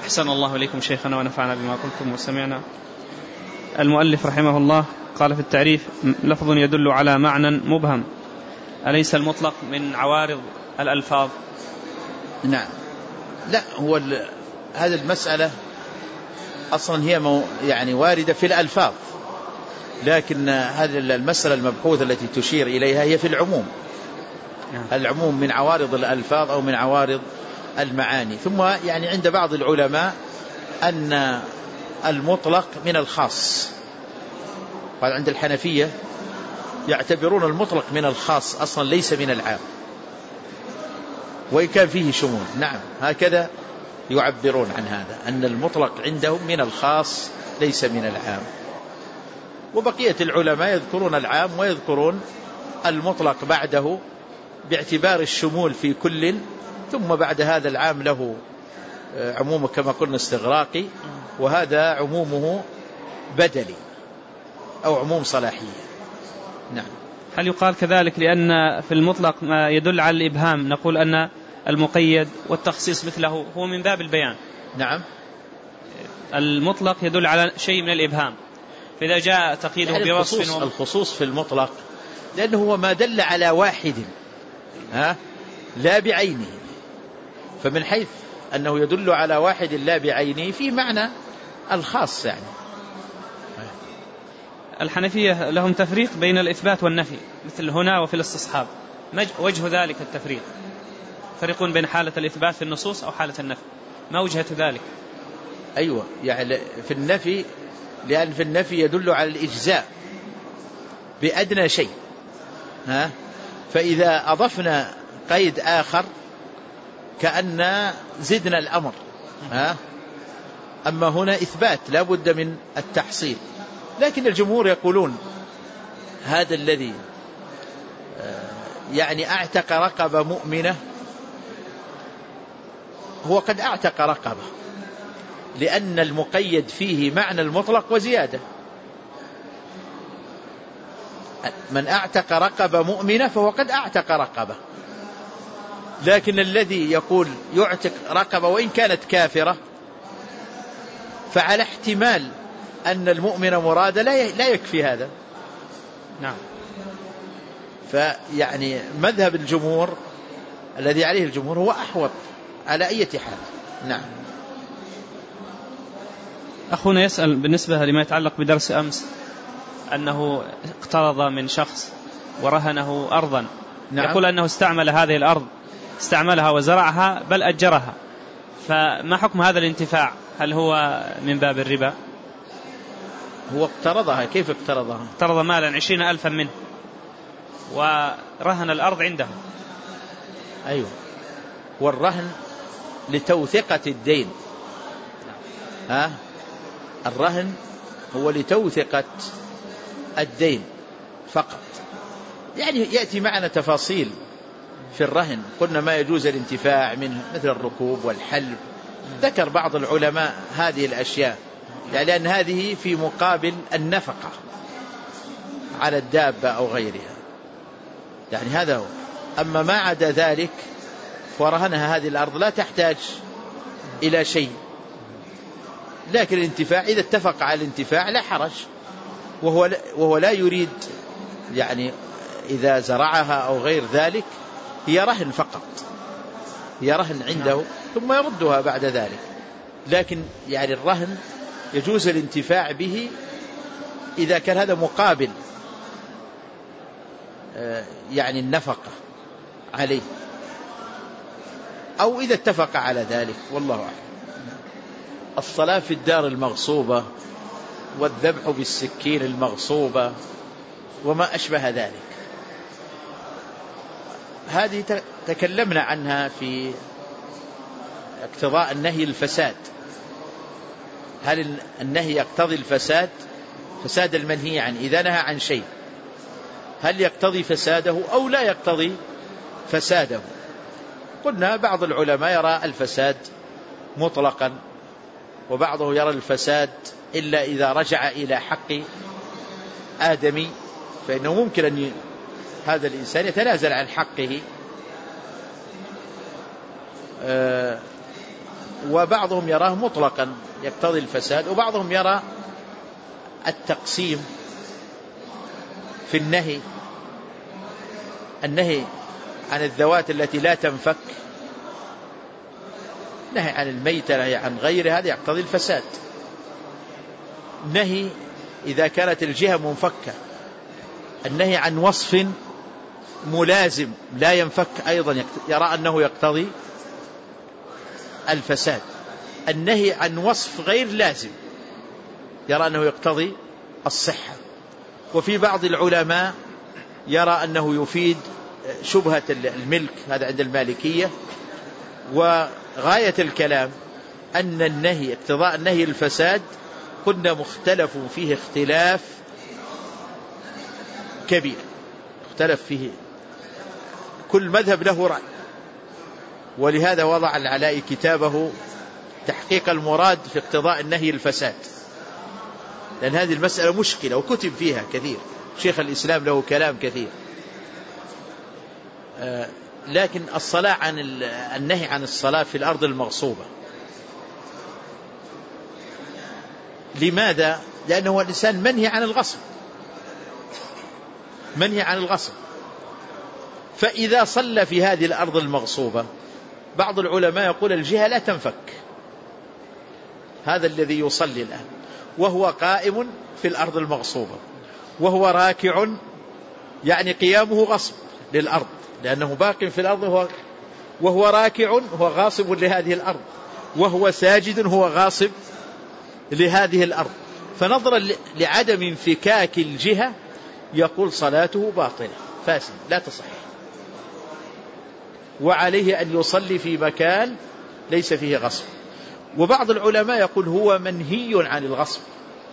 أحسن الله إليكم شيخنا ونفعنا بما قلتم وسمعنا. المؤلف رحمه الله قال في التعريف: لفظ يدل على معنى مبهم، أليس المطلق من عوارض الألفاظ؟ نعم. لا، هو هذه المسألة أصلا هي يعني واردة في الألفاظ، لكن هذه المسألة المبحوثة التي تشير إليها هي في العموم. العموم من عوارض الألفاظ أو من عوارض المعاني. ثم يعني عند بعض العلماء أن المطلق من الخاص، قال عند الحنفية يعتبرون المطلق من الخاص أصلا ليس من العام، وإن كان فيه شمول. نعم، هكذا يعبرون عن هذا، أن المطلق عندهم من الخاص ليس من العام. وبقية العلماء يذكرون العام ويذكرون المطلق بعده باعتبار الشمول في كل، ثم بعد هذا العام له عمومه كما قلنا استغراقي، وهذا عمومه بدلي أو عموم صلاحية. نعم. هل يقال كذلك لأن في المطلق ما يدل على الإبهام نقول أن المقيد والتخصيص مثله هو من باب البيان؟ نعم. المطلق يدل على شيء من الإبهام، فإذا جاء تقييده يعني بوصف الخصوص في المطلق لأنه هو ما دل على واحد لا بعينه، فمن حيث أنه يدل على واحد لا بعينه في معنى الخاص. يعني الحنفية لهم تفريق بين الإثبات والنفي مثل هنا وفي الاستصحاب، وجه ذلك التفريق فريقون بين حالة الإثبات في النصوص أو حالة النفي، ما وجهة ذلك؟ أيوة، يعني في النفي، لأن في النفي يدل على الإجزاء بأدنى شيء، فإذا أضفنا قيد آخر كأن زدنا الأمر، أما هنا إثبات لا بد من التحصيل. لكن الجمهور يقولون هذا الذي يعني أعتق رقبة مؤمنة هو قد أعتق رقبة، لأن المقيد فيه معنى المطلق وزيادة. من أعتق رقبة مؤمنة فهو قد أعتق رقبة، لكن الذي يقول يعتق رقبة وإن كانت كافرة فعلى احتمال أن المؤمن مرادة لا يكفي هذا. نعم. فيعني مذهب الجمهور الذي عليه الجمهور هو أحوط على أي حال. نعم. أخونا يسأل بالنسبة لما يتعلق بدرس أمس أنه اقترض من شخص ورهنه أرضا. نعم. يقول أنه استعمل هذه الأرض، استعملها وزرعها بل أجرها، فما حكم هذا الانتفاع؟ هل هو من باب الربا؟ هو اقترضها. كيف اقترضها؟ اقترض مالا 20,000 منه ورهن الأرض عنده. أيوة، والرهن لتوثقة الدين. الرهن هو لتوثقة الدين فقط. يعني يأتي معنا تفاصيل في الرهن، قلنا ما يجوز الانتفاع منه مثل الركوب والحلب. ذكر بعض العلماء هذه الأشياء، يعني لأن هذه في مقابل النفقة على الدابة أو غيرها، يعني هذا هو. أما ما عدا ذلك ورهنها هذه الأرض لا تحتاج إلى شيء، لكن الانتفاع إذا اتفق على الانتفاع لا حرج، وهو لا يريد يعني إذا زرعها أو غير ذلك هي رهن فقط، هي رهن عنده ثم يردها بعد ذلك. لكن يعني الرهن يجوز الانتفاع به إذا كان هذا مقابل يعني النفقة عليه، أو إذا اتفق على ذلك، والله أعلم. الصلاة في الدار المغصوبة والذبح بالسكين المغصوبة وما أشبه ذلك، هذه تكلمنا عنها في اقتضاء النهي الفساد. هل النهي يقتضي الفساد، فساد المنهي عنه؟ إذا نهى عن شيء هل يقتضي فساده أو لا يقتضي فساده؟ قلنا بعض العلماء يرى الفساد مطلقا، وبعضه يرى الفساد إلا إذا رجع إلى حق آدمي، فإنه ممكن أن هذا الإنسان يتنازل عن حقه. وبعضهم يراه مطلقا يقتضي الفساد، وبعضهم يرى التقسيم في النهي عن الذوات التي لا تنفك، نهي عن الميتة، نهي عن غيره، هذا يقتضي الفساد. نهي إذا كانت الجهة منفكة، النهي عن وصف ملازم لا ينفك أيضا يرى أنه يقتضي الفساد. النهي عن وصف غير لازم يرى أنه يقتضي الصحة. وفي بعض العلماء يرى أنه يفيد شبهة الملك، هذا عند المالكية. وغاية الكلام أن النهي اقتضاء النهي الفساد قلنا مختلف فيه اختلاف كبير، اختلف فيه كل مذهب له رأي. ولهذا وضع العلاء كتابه تحقيق المراد في اقتضاء النهي الفساد، لأن هذه المسألة مشكلة وكتب فيها كثير، شيخ الإسلام له كلام كثير. لكن الصلاة عن النهي عن الصلاة في الأرض المغصوبة، لماذا؟ لأنه الإنسان منهي عن الغصب، منهي عن الغصب. فإذا صلى في هذه الأرض المغصوبة، بعض العلماء يقول الجهة لا تنفك، هذا الذي يصلي الآن وهو قائم في الأرض المغصوبة وهو راكع، يعني قيامه غصب للأرض لأنه باق في الأرض، وهو راكع هو غاصب لهذه الأرض، وهو ساجد هو غاصب لهذه الأرض. فنظرا لعدم انفكاك الجهة يقول صلاته باطلة فاسدة لا تصح، وعليه أن يصلي في مكان ليس فيه غصب. وبعض العلماء يقول هو منهي عن الغصب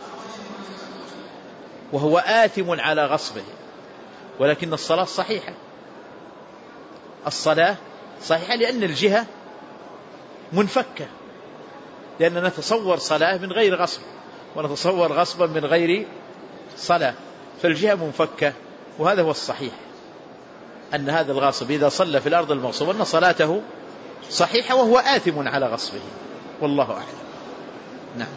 وهو آثم على غصبه، ولكن الصلاة صحيحة، الصلاة صحيحة لأن الجهة منفكة، لأننا نتصور صلاة من غير غصب ونتصور غصبا من غير صلاة، فالجهة منفكة. وهذا هو الصحيح، أن هذا الغاصب إذا صلى في الأرض المغصوبة أن صلاته صحيحة وهو آثم على غصبه، والله أعلم. نعم.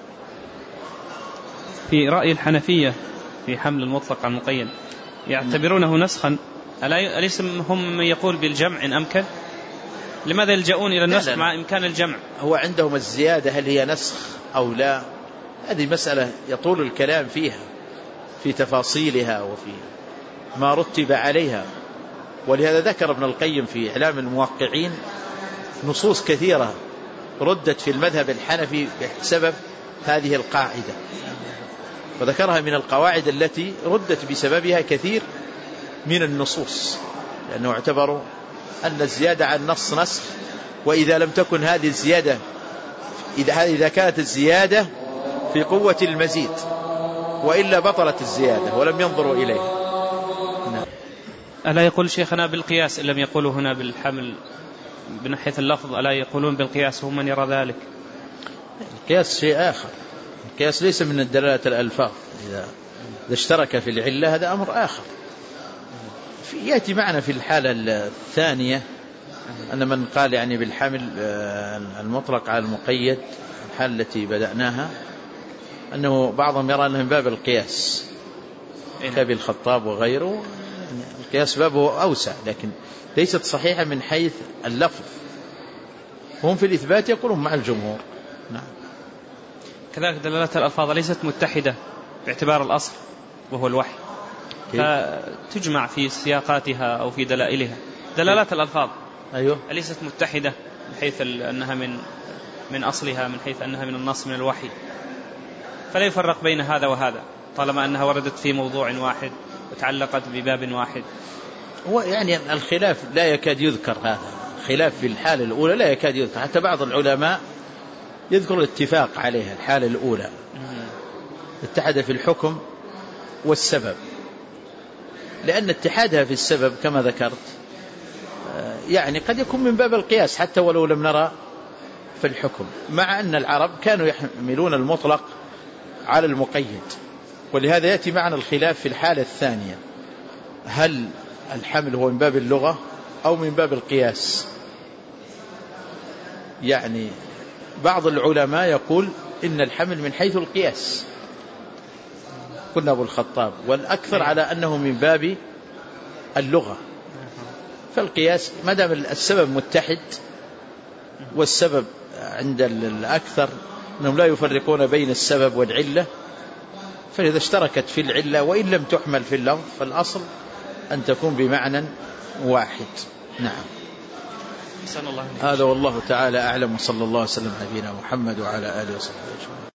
في رأي الحنفية في حمل المطلق على المقيد يعتبرونه نسخا، أليس هم من يقول بالجمع إن أمكن؟ لماذا يلجؤون إلى النسخ مع إمكان الجمع؟ هو عندهم الزيادة هل هي نسخ أو لا، هذه مسألة يطول الكلام فيها في تفاصيلها وفي ما رتب عليها. ولهذا ذكر ابن القيم في إعلام الموقعين نصوص كثيرة ردت في المذهب الحنفي بسبب هذه القاعدة، وذكرها من القواعد التي ردت بسببها كثير من النصوص، لأنه اعتبروا أن الزيادة عن نص نسخ، وإذا لم تكن هذه الزيادة، إذا كانت الزيادة في قوة المزيد، وإلا بطلت الزيادة ولم ينظروا إليها. ألا يقول شيخنا بالقياس إن لم يقولوا هنا بالحمل بناحية اللفظ، ألا يقولون بالقياس هم من يرى ذلك؟ القياس شيء آخر، القياس ليس من الدلالة الألفاظ، إذا اشترك في العلة هذا أمر آخر. يأتي معنا في الحالة الثانية أن من قال يعني بالحمل المطلق على المقيد، الحالة التي بدأناها، أنه بعضهم يرى أنه من باب القياس كابي الخطاب وغيره، القياس بابه أوسع، لكن ليست صحيحة من حيث اللفظ، هم في الإثبات يقولون مع الجمهور. نعم. كذلك دلالات الألفاظ ليست متحدة باعتبار الأصل وهو الوحي، فتجمع في سياقاتها أو في دلائلها. دلالات الألفاظ أيوه ليست متحدة بحيث أنها من أصلها، من حيث أنها من النص من الوحي، فلا يفرق بين هذا وهذا طالما أنها وردت في موضوع واحد وتعلقت بباب واحد. هو يعني الخلاف لا يكاد يذكر، هذا خلاف في الحالة الأولى لا يكاد يذكر، حتى بعض العلماء يذكر الاتفاق عليها. الحالة الأولى اتحد في الحكم والسبب، لأن اتحادها في السبب كما ذكرت يعني قد يكون من باب القياس حتى ولو لم نرى في الحكم، مع أن العرب كانوا يحملون المطلق على المقيد. ولهذا يأتي معنا الخلاف في الحالة الثانية، هل الحمل هو من باب اللغة أو من باب القياس؟ يعني بعض العلماء يقول إن الحمل من حيث القياس، قلنا أبو الخطاب، والأكثر على أنه من باب اللغة. فالقياس ما دام السبب متحد، والسبب عند الأكثر أنهم لا يفرقون بين السبب والعلة، فإذا اشتركت في العلة وإن لم تحمل في اللفظ فالأصل أن تكون بمعنى واحد. نعم. هذا والله تعالى أعلم، وصلى الله وسلم على نبينا محمد وعلى آله وصحبه أجمعين.